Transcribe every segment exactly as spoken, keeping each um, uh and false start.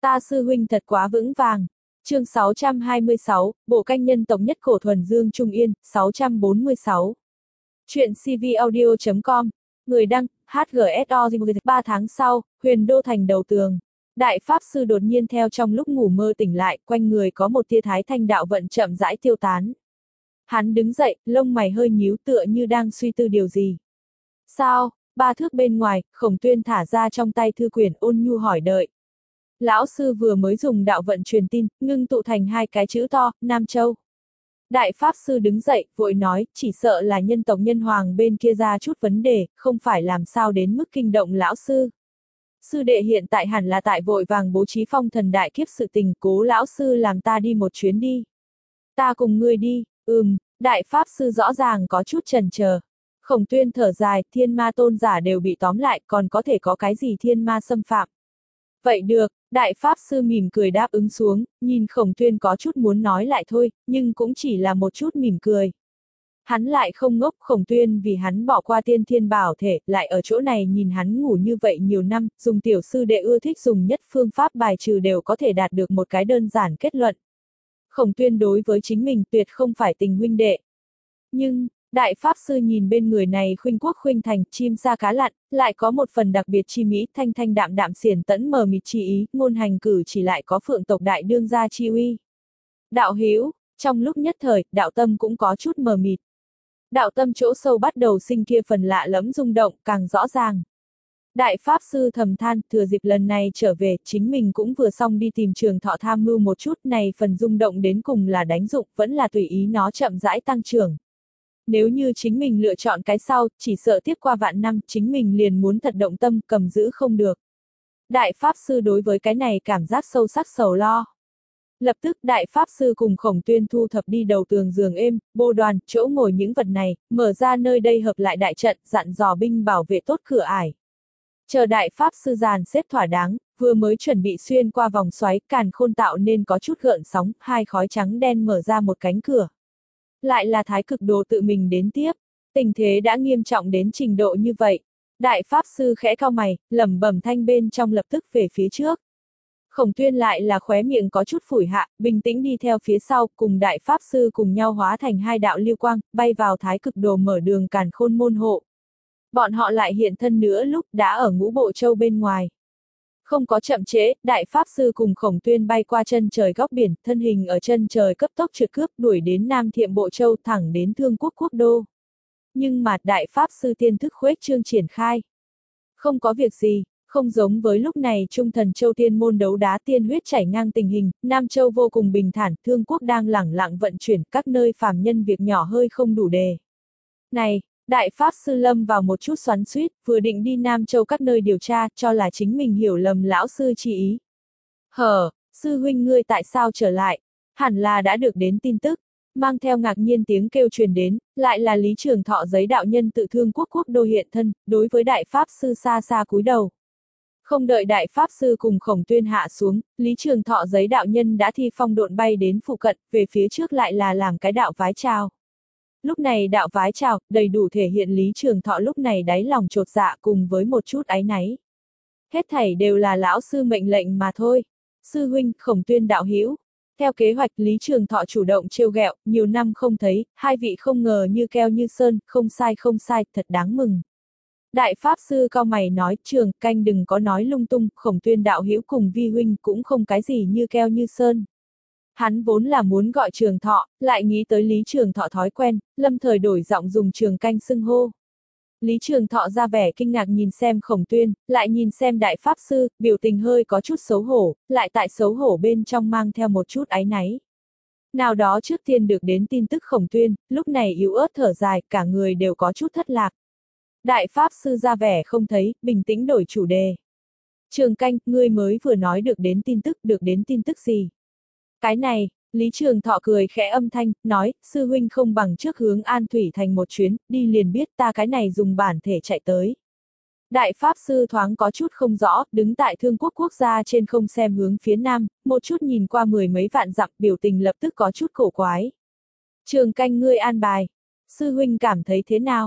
Ta sư huynh thật quá vững vàng. Chương sáu trăm hai mươi sáu, bộ canh nhân tộc nhất cổ thuần Dương Trung Yên, sáu trăm bốn mươi sáu. Chuyện cvaudio chấm com, người đăng, hát giê ét o. Ba tháng sau, Huyền Đô thành đầu tường. Đại Pháp Sư đột nhiên theo trong lúc ngủ mơ tỉnh lại, quanh người có một tia thái thanh đạo vận chậm rãi tiêu tán. Hắn đứng dậy, lông mày hơi nhíu tựa như đang suy tư điều gì. Sao? Ba thước bên ngoài, Khổng Tuyên thả ra trong tay thư quyển ôn nhu hỏi đợi. Lão sư vừa mới dùng đạo vận truyền tin, ngưng tụ thành hai cái chữ to, Nam Châu. Đại Pháp Sư đứng dậy, vội nói, chỉ sợ là nhân tộc nhân hoàng bên kia ra chút vấn đề, không phải làm sao đến mức kinh động lão sư. Sư đệ hiện tại hẳn là tại vội vàng bố trí phong thần đại kiếp sự tình, cố lão sư làm ta đi một chuyến đi. Ta cùng ngươi đi, ừm, Đại Pháp Sư rõ ràng có chút chần chờ. Khổng Tuyên thở dài, thiên ma tôn giả đều bị tóm lại, còn có thể có cái gì thiên ma xâm phạm. Vậy được, Đại Pháp Sư mỉm cười đáp ứng xuống, nhìn Khổng Tuyên có chút muốn nói lại thôi, nhưng cũng chỉ là một chút mỉm cười. Hắn lại không ngốc, Khổng Tuyên vì hắn bỏ qua tiên thiên bảo thể, lại ở chỗ này nhìn hắn ngủ như vậy nhiều năm, dùng tiểu sư đệ ưa thích dùng nhất phương pháp bài trừ đều có thể đạt được một cái đơn giản kết luận. Khổng Tuyên đối với chính mình tuyệt không phải tình huynh đệ. Nhưng, Đại Pháp Sư nhìn bên người này khuynh quốc khuynh thành, chim sa cá lặn, lại có một phần đặc biệt chi mỹ, thanh thanh đạm đạm xiển tẫn mờ mịt chi ý, ngôn hành cử chỉ lại có phượng tộc đại đương gia chi uy. Đạo hữu, trong lúc nhất thời, đạo tâm cũng có chút mờ mịt. Đạo tâm chỗ sâu bắt đầu sinh kia phần lạ lẫm rung động, càng rõ ràng. Đại Pháp Sư thầm than, thừa dịp lần này trở về, chính mình cũng vừa xong đi tìm Trường Thọ tham mưu một chút, này phần rung động đến cùng là đánh dụng, vẫn là tùy ý nó chậm rãi tăng trưởng. Nếu như chính mình lựa chọn cái sau, chỉ sợ tiếp qua vạn năm, chính mình liền muốn thật động tâm, cầm giữ không được. Đại Pháp Sư đối với cái này cảm giác sâu sắc sầu lo. Lập tức Đại Pháp Sư cùng Khổng Tuyên thu thập đi đầu tường giường êm, bồ đoàn, chỗ ngồi những vật này, mở ra nơi đây hợp lại đại trận, dặn dò binh bảo vệ tốt cửa ải. Chờ Đại Pháp Sư dàn xếp thỏa đáng, vừa mới chuẩn bị xuyên qua vòng xoáy, càn khôn tạo nên có chút gợn sóng, hai khói trắng đen mở ra một cánh cửa. Lại là Thái Cực Đồ tự mình đến tiếp, tình thế đã nghiêm trọng đến trình độ như vậy. Đại Pháp Sư khẽ cau mày, lẩm bẩm thanh bên trong lập tức về phía trước. Khổng Tuyên lại là khóe miệng có chút phủi hạ, bình tĩnh đi theo phía sau, cùng Đại Pháp Sư cùng nhau hóa thành hai đạo lưu quang, bay vào Thái Cực Đồ mở đường càn khôn môn hộ. Bọn họ lại hiện thân nữa lúc đã ở Ngũ Bộ Châu bên ngoài. Không có chậm trễ, Đại Pháp Sư cùng Khổng Tuyên bay qua chân trời góc biển, thân hình ở chân trời cấp tốc trượt cướp đuổi đến Nam Thiệm Bộ Châu thẳng đến Thương Quốc quốc đô. Nhưng mà Đại Pháp Sư tiên thức khuếch trương triển khai. Không có việc gì, không giống với lúc này Trung Thần Châu tiên môn đấu đá tiên huyết chảy ngang tình hình, Nam Châu vô cùng bình thản, Thương Quốc đang lẳng lặng vận chuyển, các nơi phàm nhân việc nhỏ hơi không đủ đề. Này! Đại Pháp Sư lâm vào một chút xoắn xuýt, vừa định đi Nam Châu các nơi điều tra, cho là chính mình hiểu lầm lão sư chỉ ý. Hờ, sư huynh ngươi tại sao trở lại? Hẳn là đã được đến tin tức. Mang theo ngạc nhiên tiếng kêu truyền đến, lại là Lý Trường Thọ giấy đạo nhân tự Thương Quốc quốc đô hiện thân, đối với Đại Pháp Sư xa xa cúi đầu. Không đợi Đại Pháp Sư cùng Khổng Tuyên hạ xuống, Lý Trường Thọ giấy đạo nhân đã thi phong độn bay đến phụ cận, về phía trước lại là làm cái đạo vái chào. Lúc này đạo vái chào, đầy đủ thể hiện Lý Trường Thọ lúc này đáy lòng chột dạ cùng với một chút áy náy. Hết thảy đều là lão sư mệnh lệnh mà thôi. Sư huynh, Khổng Tuyên đạo hữu. Theo kế hoạch Lý Trường Thọ chủ động trêu ghẹo, nhiều năm không thấy, hai vị không ngờ như keo như sơn, không sai không sai, thật đáng mừng. Đại Pháp Sư cau mày nói, Trường canh đừng có nói lung tung, Khổng Tuyên đạo hữu cùng vi huynh cũng không cái gì như keo như sơn. Hắn vốn là muốn gọi Trường Thọ, lại nghĩ tới Lý Trường Thọ thói quen, lâm thời đổi giọng dùng Trường canh xưng hô. Lý Trường Thọ ra vẻ kinh ngạc nhìn xem Khổng Tuyên, lại nhìn xem Đại Pháp Sư, biểu tình hơi có chút xấu hổ, lại tại xấu hổ bên trong mang theo một chút áy náy. Nào đó trước tiên được đến tin tức Khổng Tuyên, lúc này yếu ớt thở dài, cả người đều có chút thất lạc. Đại Pháp Sư ra vẻ không thấy, bình tĩnh đổi chủ đề. Trường canh, ngươi mới vừa nói được đến tin tức, được đến tin tức gì? Cái này, Lý Trường Thọ cười khẽ âm thanh, nói, sư huynh không bằng trước hướng An Thủy thành một chuyến, đi liền biết ta cái này dùng bản thể chạy tới. Đại Pháp Sư thoáng có chút không rõ, đứng tại Thương Quốc quốc gia trên không xem hướng phía nam, một chút nhìn qua mười mấy vạn dặm, biểu tình lập tức có chút cổ quái. Trường canh ngươi an bài. Sư huynh cảm thấy thế nào?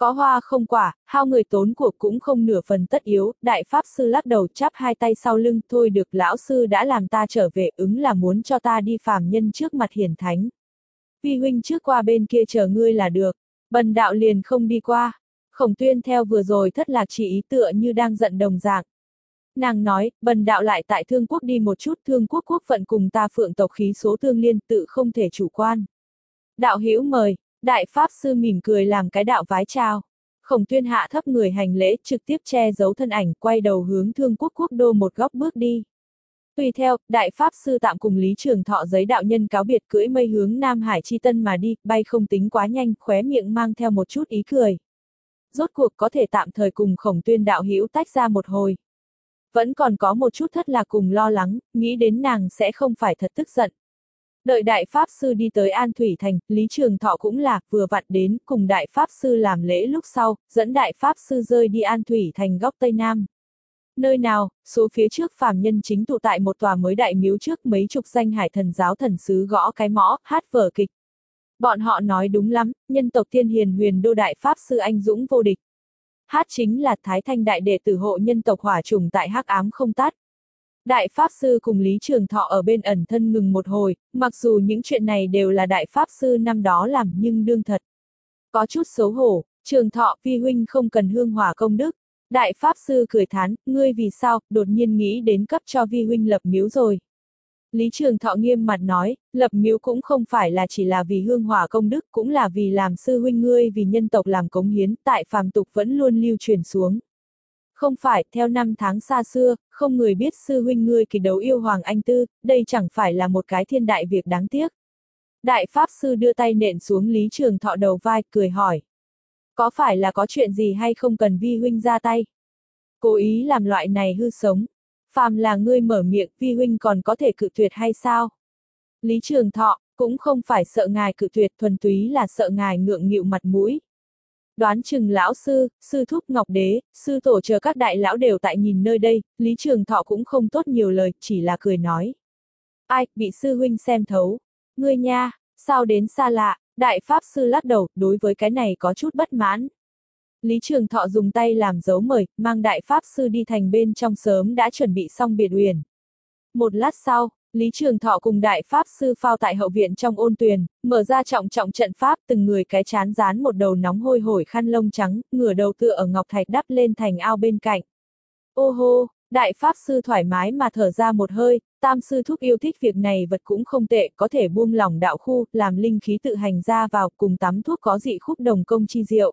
Có hoa không quả, hao người tốn cuộc cũng không nửa phần tất yếu, đại pháp sư lắc đầu chắp hai tay sau lưng, thôi được lão sư đã làm ta trở về, ứng là muốn cho ta đi phàm nhân trước mặt hiển thánh. Vi huynh trước qua bên kia chờ ngươi là được, bần đạo liền không đi qua. Khổng Tuyên theo vừa rồi thất lạc chỉ ý tựa như đang giận đồng dạng. Nàng nói, bần đạo lại tại Thương Quốc đi một chút, Thương Quốc quốc phận cùng ta Phượng tộc khí số tương liên, tự không thể chủ quan. Đạo hữu mời, đại pháp sư mỉm cười làm cái đạo vái chào. Khổng Tuyên hạ thấp người hành lễ, trực tiếp che giấu thân ảnh, quay đầu hướng Thương Quốc quốc đô một góc bước đi. Tùy theo, đại pháp sư tạm cùng Lý Trường Thọ giấy đạo nhân cáo biệt cưỡi mây hướng Nam Hải Chi Tân mà đi, bay không tính quá nhanh, khóe miệng mang theo một chút ý cười. Rốt cuộc có thể tạm thời cùng Khổng Tuyên đạo hữu tách ra một hồi. Vẫn còn có một chút thất lạc cùng lo lắng, nghĩ đến nàng sẽ không phải thật tức giận. Đợi đại pháp sư đi tới An Thủy Thành, Lý Trường Thọ cũng là, vừa vặn đến, cùng đại pháp sư làm lễ lúc sau, dẫn đại pháp sư rơi đi An Thủy Thành góc Tây Nam. Nơi nào, số phía trước phàm nhân chính tụ tại một tòa mới đại miếu trước, mấy chục danh hải thần giáo thần sứ gõ cái mõ, hát vở kịch. Bọn họ nói đúng lắm, nhân tộc Thiên Hiền Huyền Đô đại pháp sư anh dũng vô địch. Hát chính là Thái Thanh đại đệ tử hộ nhân tộc hỏa trùng tại hắc ám không tắt. Đại pháp sư cùng Lý Trường Thọ ở bên ẩn thân ngừng một hồi, mặc dù những chuyện này đều là đại pháp sư năm đó làm nhưng đương thật. Có chút xấu hổ, Trường Thọ vi huynh không cần hương hỏa công đức. Đại pháp sư cười thán, ngươi vì sao, đột nhiên nghĩ đến cấp cho vi huynh lập miếu rồi. Lý Trường Thọ nghiêm mặt nói, lập miếu cũng không phải là chỉ là vì hương hỏa công đức, cũng là vì làm sư huynh ngươi vì nhân tộc làm cống hiến, tại phàm tục vẫn luôn lưu truyền xuống. Không phải, theo năm tháng xa xưa, không người biết sư huynh ngươi kỳ đấu yêu Hoàng Anh Tư, đây chẳng phải là một cái thiên đại việc đáng tiếc. Đại pháp sư đưa tay nện xuống Lý Trường Thọ đầu vai, cười hỏi. Có phải là có chuyện gì hay không cần vi huynh ra tay? Cố ý làm loại này hư sống. Phàm là ngươi mở miệng, vi huynh còn có thể cự tuyệt hay sao? Lý Trường Thọ, cũng không phải sợ ngài cự tuyệt, thuần túy là sợ ngài ngượng nghịu mặt mũi. Đoán chừng lão sư, sư thúc Ngọc Đế, sư tổ chờ các đại lão đều tại nhìn nơi đây, Lý Trường Thọ cũng không tốt nhiều lời, chỉ là cười nói. Ai, bị sư huynh xem thấu. Ngươi nha, sao đến xa lạ, đại pháp sư lắc đầu, đối với cái này có chút bất mãn. Lý Trường Thọ dùng tay làm dấu mời, mang đại pháp sư đi thành bên trong sớm đã chuẩn bị xong biệt uyển. Một lát sau, Lý Trường Thọ cùng đại pháp sư phao tại hậu viện trong ôn tuyền, mở ra trọng trọng trận pháp, từng người cái chán dán một đầu nóng hôi hổi khăn lông trắng, ngửa đầu tựa ở ngọc thạch đắp lên thành ao bên cạnh. Ô hô, đại pháp sư thoải mái mà thở ra một hơi, tam sư thúc yêu thích việc này vật cũng không tệ, có thể buông lỏng đạo khu, làm linh khí tự hành ra vào, cùng tắm thuốc có dị khúc đồng công chi diệu.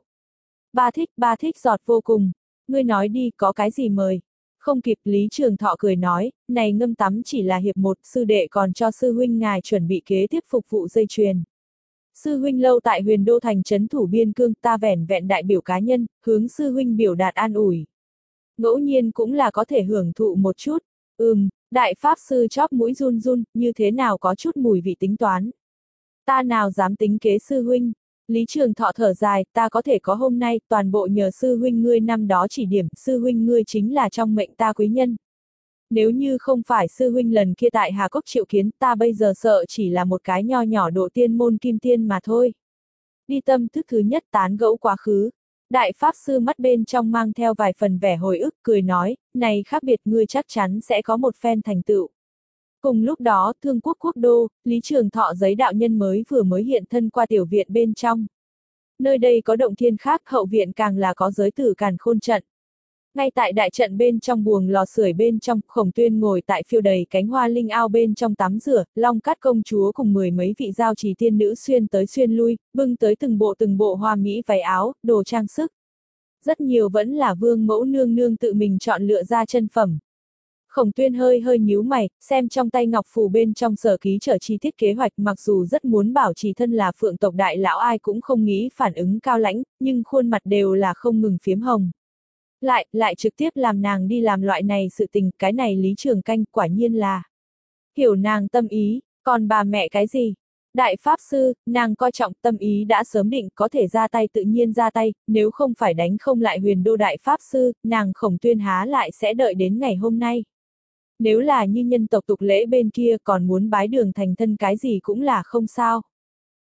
Ba thích, ba thích giọt vô cùng. Ngươi nói đi, có cái gì mời? Không kịp, Lý Trường Thọ cười nói, này ngâm tắm chỉ là hiệp một, sư đệ còn cho sư huynh ngài chuẩn bị kế tiếp phục vụ dây chuyền. Sư huynh lâu tại Huyền Đô thành trấn thủ biên cương, ta vẻn vẹn đại biểu cá nhân, hướng sư huynh biểu đạt an ủi. Ngẫu nhiên cũng là có thể hưởng thụ một chút. Ừm, đại pháp sư chóp mũi run run, như thế nào có chút mùi vị tính toán. Ta nào dám tính kế sư huynh. Lý Trường Thọ thở dài, ta có thể có hôm nay, toàn bộ nhờ sư huynh ngươi năm đó chỉ điểm, sư huynh ngươi chính là trong mệnh ta quý nhân. Nếu như không phải sư huynh lần kia tại Hà Cốc triệu kiến, ta bây giờ sợ chỉ là một cái nho nhỏ độ tiên môn kim tiên mà thôi. Đi tâm thức thứ nhất tán gẫu quá khứ. Đại pháp sư mắt bên trong mang theo vài phần vẻ hồi ức, cười nói, này khác biệt ngươi chắc chắn sẽ có một phen thành tựu. Cùng lúc đó, Thương Quốc quốc đô, Lý Trường Thọ giấy đạo nhân mới vừa mới hiện thân qua tiểu viện bên trong. Nơi đây có động thiên khác, hậu viện càng là có giới tử càn khôn trận. Ngay tại đại trận bên trong buồng lò sưởi bên trong, Khổng Tuyên ngồi tại phiêu đầy cánh hoa linh ao bên trong tắm rửa, Long Cát công chúa cùng mười mấy vị giao trì tiên nữ xuyên tới xuyên lui, bưng tới từng bộ từng bộ hoa mỹ váy áo, đồ trang sức. Rất nhiều vẫn là vương mẫu nương nương tự mình chọn lựa ra chân phẩm. Khổng Tuyên hơi hơi nhíu mày, xem trong tay ngọc phù bên trong sở ký trở chi tiết kế hoạch, mặc dù rất muốn bảo trì thân là phượng tộc đại lão ai cũng không nghĩ phản ứng cao lãnh, nhưng khuôn mặt đều là không ngừng phiếm hồng. Lại, lại trực tiếp làm nàng đi làm loại này sự tình, cái này Lý Trường Canh quả nhiên là hiểu nàng tâm ý, còn bà mẹ cái gì? Đại pháp sư, nàng coi trọng tâm ý đã sớm định có thể ra tay tự nhiên ra tay, nếu không phải đánh không lại Huyền Đô đại pháp sư, nàng Khổng Tuyên há lại sẽ đợi đến ngày hôm nay. Nếu là như nhân tộc tục lễ bên kia còn muốn bái đường thành thân cái gì cũng là không sao.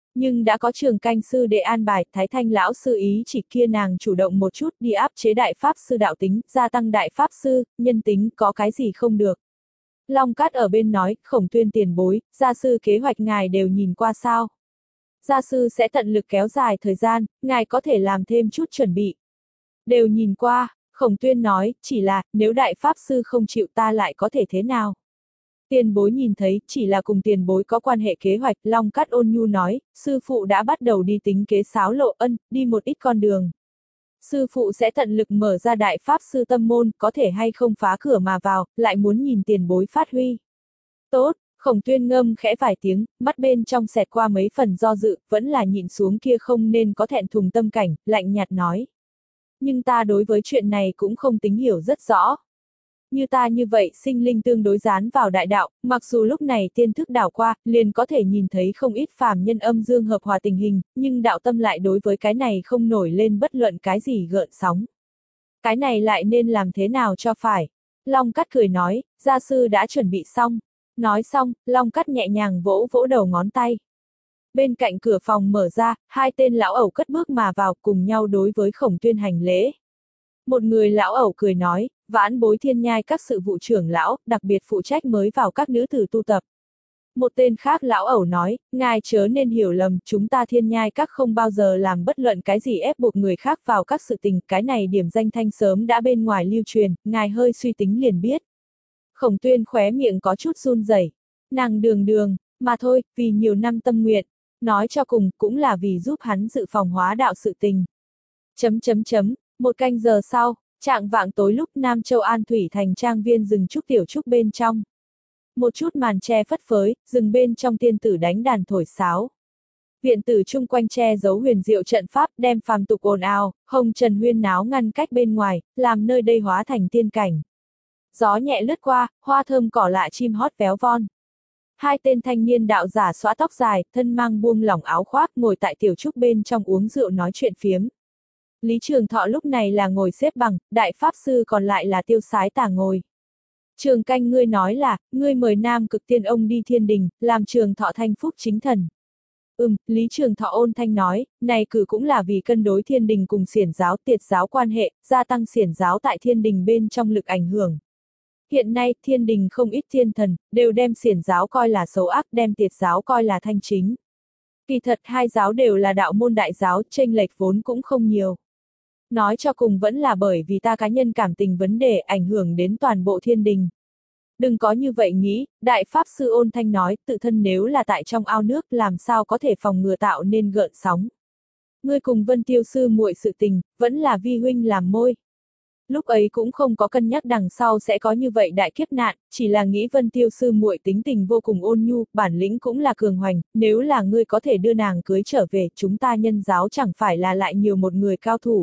Nhưng đã có Trường Canh sư đệ an bài, Thái Thanh lão sư ý chỉ kia nàng chủ động một chút đi áp chế đại pháp sư đạo tính, gia tăng đại pháp sư, nhân tính, có cái gì không được. Long Cát ở bên nói, Khổng Tuyên tiền bối, gia sư kế hoạch ngài đều nhìn qua sao. Gia sư sẽ tận lực kéo dài thời gian, ngài có thể làm thêm chút chuẩn bị. Đều nhìn qua, Khổng Tuyên nói, chỉ là, nếu đại pháp sư không chịu ta lại có thể thế nào. Tiền bối nhìn thấy, chỉ là cùng tiền bối có quan hệ kế hoạch, Long Cát ôn nhu nói, sư phụ đã bắt đầu đi tính kế xáo lộ ân, đi một ít con đường. Sư phụ sẽ tận lực mở ra đại pháp sư tâm môn, có thể hay không phá cửa mà vào, lại muốn nhìn tiền bối phát huy. Tốt, Khổng Tuyên ngâm khẽ vài tiếng, mắt bên trong xẹt qua mấy phần do dự, vẫn là nhịn xuống kia không nên có thẹn thùng tâm cảnh, lạnh nhạt nói. Nhưng ta đối với chuyện này cũng không tính hiểu rất rõ. Như ta như vậy sinh linh tương đối dán vào đại đạo, mặc dù lúc này tiên thức đảo qua, liền có thể nhìn thấy không ít phàm nhân âm dương hợp hòa tình hình, nhưng đạo tâm lại đối với cái này không nổi lên bất luận cái gì gợn sóng. Cái này lại nên làm thế nào cho phải? Long Cát cười nói, gia sư đã chuẩn bị xong. Nói xong, Long Cát nhẹ nhàng vỗ vỗ đầu ngón tay. Bên cạnh cửa phòng mở ra, hai tên lão ẩu cất bước mà vào cùng nhau đối với Khổng Tuyên hành lễ. Một người lão ẩu cười nói, vãn bối Thiên Nhai các sự vụ trưởng lão, đặc biệt phụ trách mới vào các nữ tử tu tập. Một tên khác lão ẩu nói, ngài chớ nên hiểu lầm, chúng ta Thiên Nhai các không bao giờ làm bất luận cái gì ép buộc người khác vào các sự tình, cái này điểm danh thanh sớm đã bên ngoài lưu truyền, ngài hơi suy tính liền biết. Khổng Tuyên khóe miệng có chút run rẩy, nàng đường đường, mà thôi, vì nhiều năm tâm nguyện, nói cho cùng cũng là vì giúp hắn dự phòng hóa đạo sự tình. Chấm chấm chấm, một canh giờ sau, trạng vạng tối lúc Nam Châu An Thủy thành trang viên rừng trúc tiểu trúc bên trong. Một chút màn tre phất phới, rừng bên trong tiên tử đánh đàn thổi sáo. Viện tử chung quanh che giấu huyền diệu trận pháp đem phàm tục ồn ào, hồng trần huyên náo ngăn cách bên ngoài, làm nơi đây hóa thành tiên cảnh. Gió nhẹ lướt qua, hoa thơm cỏ lạ chim hót véo von. Hai tên thanh niên đạo giả xõa tóc dài, thân mang buông lỏng áo khoác ngồi tại tiểu trúc bên trong uống rượu nói chuyện phiếm. Lý Trường Thọ lúc này là ngồi xếp bằng, đại pháp sư còn lại là tiêu sái tả ngồi. Trường Canh ngươi nói là, ngươi mời Nam Cực Tiên ông đi thiên đình, làm Trường Thọ thanh phúc chính thần. Ừm, Lý Trường Thọ ôn thanh nói, này cử cũng là vì cân đối thiên đình cùng xiển giáo tiệt giáo quan hệ, gia tăng xiển giáo tại thiên đình bên trong lực ảnh hưởng. Hiện nay, thiên đình không ít thiên thần, đều đem xiển giáo coi là xấu ác, đem tiệt giáo coi là thanh chính. Kỳ thật hai giáo đều là đạo môn đại giáo, chênh lệch vốn cũng không nhiều. Nói cho cùng vẫn là bởi vì ta cá nhân cảm tình vấn đề ảnh hưởng đến toàn bộ thiên đình. Đừng có như vậy nghĩ, đại pháp sư ôn thanh nói, tự thân nếu là tại trong ao nước làm sao có thể phòng ngừa tạo nên gợn sóng. Ngươi cùng Vân Tiêu sư muội sự tình, vẫn là vi huynh làm môi. Lúc ấy cũng không có cân nhắc đằng sau sẽ có như vậy đại kiếp nạn, chỉ là nghĩ Vân Tiêu sư muội tính tình vô cùng ôn nhu, bản lĩnh cũng là cường hoành, nếu là ngươi có thể đưa nàng cưới trở về, chúng ta nhân giáo chẳng phải là lại nhiều một người cao thủ.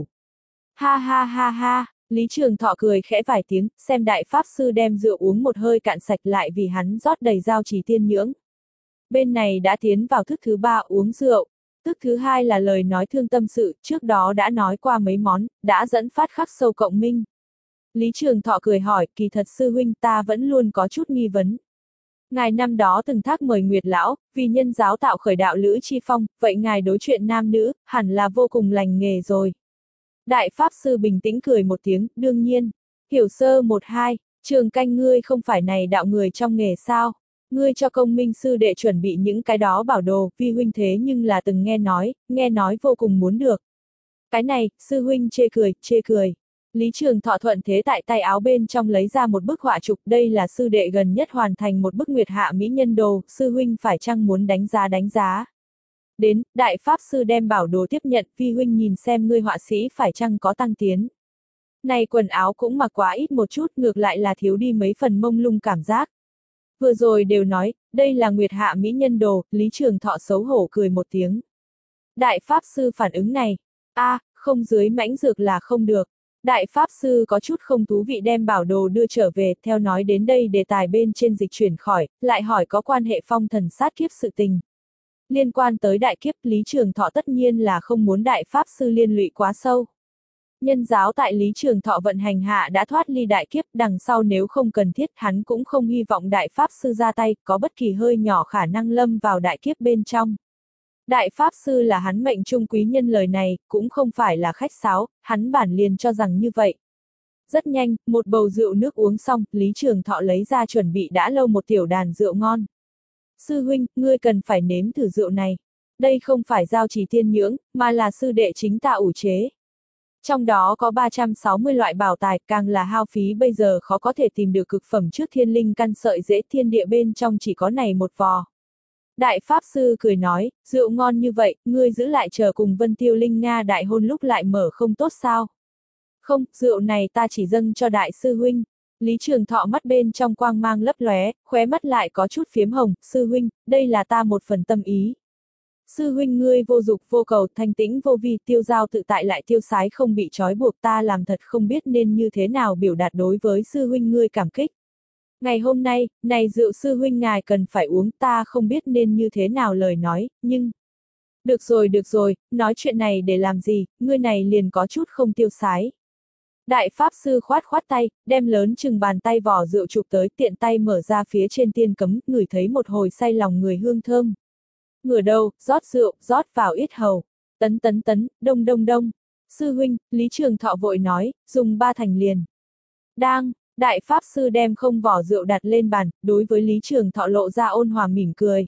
Ha ha ha ha, Lý Trường Thọ cười khẽ vài tiếng, xem đại pháp sư đem rượu uống một hơi cạn sạch lại vì hắn rót đầy giao trì tiên nhưỡng. Bên này đã tiến vào thức thứ ba uống rượu, thức thứ hai là lời nói thương tâm sự, trước đó đã nói qua mấy món, đã dẫn phát khắc sâu cộng minh. Lý Trường Thọ cười hỏi, kỳ thật sư huynh ta vẫn luôn có chút nghi vấn. Ngài năm đó từng thác mời Nguyệt Lão, vì nhân giáo tạo khởi đạo lữ chi phong, vậy ngài đối chuyện nam nữ, hẳn là vô cùng lành nghề rồi. Đại Pháp Sư bình tĩnh cười một tiếng, đương nhiên. Hiểu sơ một hai, Trường Canh ngươi không phải này đạo người trong nghề sao? Ngươi cho công minh sư đệ chuẩn bị những cái đó bảo đồ, vi huynh thế nhưng là từng nghe nói, nghe nói vô cùng muốn được. Cái này, sư huynh chê cười, chê cười. Lý Trường Thọ thuận thế tại tay áo bên trong lấy ra một bức họa trục, đây là sư đệ gần nhất hoàn thành một bức nguyệt hạ mỹ nhân đồ, sư huynh phải chăng muốn đánh giá đánh giá. Đến, đại pháp sư đem bảo đồ tiếp nhận, vi huynh nhìn xem ngươi họa sĩ phải chăng có tăng tiến. Này quần áo cũng mặc quá ít một chút, ngược lại là thiếu đi mấy phần mông lung cảm giác. Vừa rồi đều nói, đây là nguyệt hạ mỹ nhân đồ, Lý Trường Thọ xấu hổ cười một tiếng. Đại pháp sư phản ứng này, a à, không dưới mãnh dược là không được. Đại pháp sư có chút không thú vị đem bảo đồ đưa trở về, theo nói đến đây đề tài bên trên dịch chuyển khỏi, lại hỏi có quan hệ phong thần sát kiếp sự tình. Liên quan tới đại kiếp, Lý Trường Thọ tất nhiên là không muốn đại pháp sư liên lụy quá sâu. Nhân giáo tại Lý Trường Thọ vận hành hạ đã thoát ly đại kiếp, đằng sau nếu không cần thiết hắn cũng không hy vọng đại pháp sư ra tay, có bất kỳ hơi nhỏ khả năng lâm vào đại kiếp bên trong. Đại Pháp Sư là hắn mệnh trung quý nhân, lời này, cũng không phải là khách sáo, hắn bản liền cho rằng như vậy. Rất nhanh, một bầu rượu nước uống xong, Lý Trường Thọ lấy ra chuẩn bị đã lâu một tiểu đàn rượu ngon. Sư huynh, ngươi cần phải nếm thử rượu này. Đây không phải giao trì tiên nhưỡng, mà là sư đệ chính ta ủ chế. Trong đó có ba trăm sáu mươi loại bảo tài, càng là hao phí bây giờ khó có thể tìm được cực phẩm trước thiên linh căn sợi dễ thiên địa bên trong chỉ có này một vò. Đại Pháp Sư cười nói, rượu ngon như vậy, ngươi giữ lại chờ cùng Vân Tiêu Linh Nga đại hôn lúc lại mở không tốt sao? Không, rượu này ta chỉ dâng cho đại sư huynh. Lý Trường Thọ mắt bên trong quang mang lấp lóe, khóe mắt lại có chút phiếm hồng, sư huynh, đây là ta một phần tâm ý. Sư huynh ngươi vô dục vô cầu, thanh tĩnh vô vi, tiêu giao tự tại lại tiêu sái không bị trói buộc, ta làm thật không biết nên như thế nào biểu đạt đối với sư huynh ngươi cảm kích. Ngày hôm nay, này rượu sư huynh ngài cần phải uống, ta không biết nên như thế nào lời nói, nhưng... Được rồi được rồi, nói chuyện này để làm gì, ngươi này liền có chút không tiêu sái. Đại Pháp Sư khoát khoát tay, đem lớn chừng bàn tay vỏ rượu chụp tới, tiện tay mở ra phía trên tiên cấm, ngửi thấy một hồi say lòng người hương thơm. Ngửa đầu, rót rượu, rót vào yết hầu. Tấn tấn tấn, đông đông đông. Sư huynh, Lý Trường Thọ vội nói, dùng ba thành liền. Đang, Đại Pháp Sư đem không vỏ rượu đặt lên bàn, đối với Lý Trường Thọ lộ ra ôn hòa mỉm cười.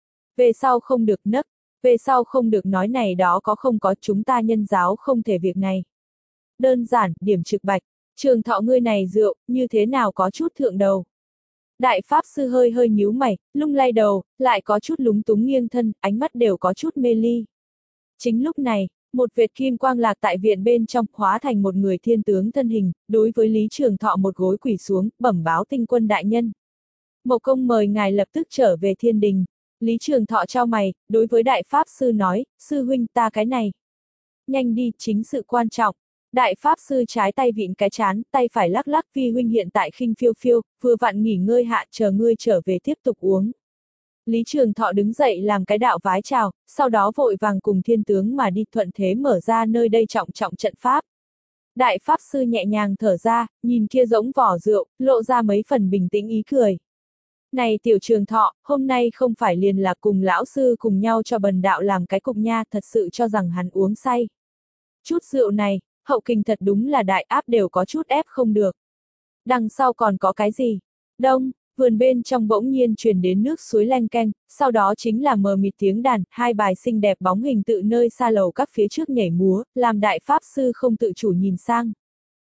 Về sau không được nấc, về sau không được nói này đó có không có, chúng ta nhân giáo không thể việc này. Đơn giản, điểm trực bạch, Trường Thọ ngươi này rượu, như thế nào có chút thượng đầu. Đại Pháp Sư hơi hơi nhíu mày, lung lay đầu, lại có chút lúng túng nghiêng thân, ánh mắt đều có chút mê ly. Chính lúc này, một vệt kim quang lạc tại viện bên trong, hóa thành một người thiên tướng thân hình, đối với Lý Trường Thọ một gối quỳ xuống, bẩm báo tinh quân đại nhân. Mộc công mời ngài lập tức trở về thiên đình. Lý Trường Thọ trao mày, đối với Đại Pháp Sư nói, sư huynh ta cái này. Nhanh đi, chính sự quan trọng. Đại Pháp Sư trái tay vịn cái chán, tay phải lắc lắc, vi huynh hiện tại khinh phiêu phiêu, vừa vặn nghỉ ngơi hạ, chờ ngươi trở về tiếp tục uống. Lý Trường Thọ đứng dậy làm cái đạo vái chào, sau đó vội vàng cùng thiên tướng mà đi, thuận thế mở ra nơi đây trọng trọng trận pháp. Đại Pháp Sư nhẹ nhàng thở ra, nhìn kia giống vỏ rượu, lộ ra mấy phần bình tĩnh ý cười. Này tiểu Trường Thọ, hôm nay không phải liền là cùng lão sư cùng nhau cho bần đạo làm cái cục nha, thật sự cho rằng hắn uống say. Chút rượu này, hậu kinh thật đúng là đại áp đều có chút ép không được. Đằng sau còn có cái gì? Đông, vườn bên trong bỗng nhiên truyền đến nước suối leng keng, sau đó chính là mờ mịt tiếng đàn, hai bài xinh đẹp bóng hình tự nơi xa lầu các phía trước nhảy múa, làm Đại Pháp Sư không tự chủ nhìn sang.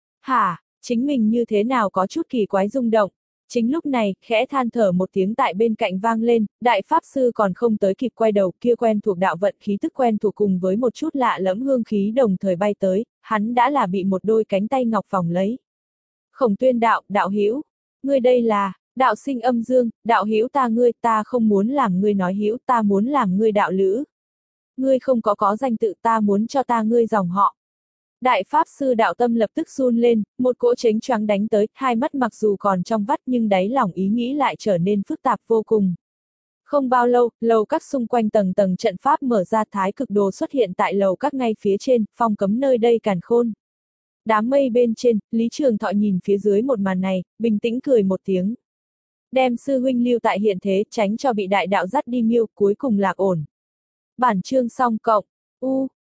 Hả, chính mình như thế nào có chút kỳ quái rung động. Chính lúc này, khẽ than thở một tiếng tại bên cạnh vang lên, Đại Pháp Sư còn không tới kịp quay đầu, kia quen thuộc đạo vận khí tức quen thuộc cùng với một chút lạ lẫm hương khí đồng thời bay tới, hắn đã là bị một đôi cánh tay ngọc vòng lấy. Khổng Tuyên đạo, đạo hữu, ngươi đây là, đạo sinh âm dương, đạo hữu ta ngươi, ta không muốn làm ngươi nói hữu, ta muốn làm ngươi đạo lữ. Ngươi không có có danh tự, ta muốn cho ta ngươi dòng họ. Đại Pháp Sư đạo tâm lập tức run lên, một cỗ chếnh choáng đánh tới, hai mắt mặc dù còn trong vắt nhưng đáy lòng ý nghĩ lại trở nên phức tạp vô cùng. Không bao lâu, lầu các xung quanh tầng tầng trận pháp mở ra, thái cực đồ xuất hiện tại lầu các ngay phía trên, phong cấm nơi đây càn khôn. Đám mây bên trên, Lý Trường Thọ nhìn phía dưới một màn này, bình tĩnh cười một tiếng. Đem sư huynh lưu tại hiện thế, tránh cho bị đại đạo dắt đi miêu, cuối cùng lạc ổn. Bản chương xong cộng, u.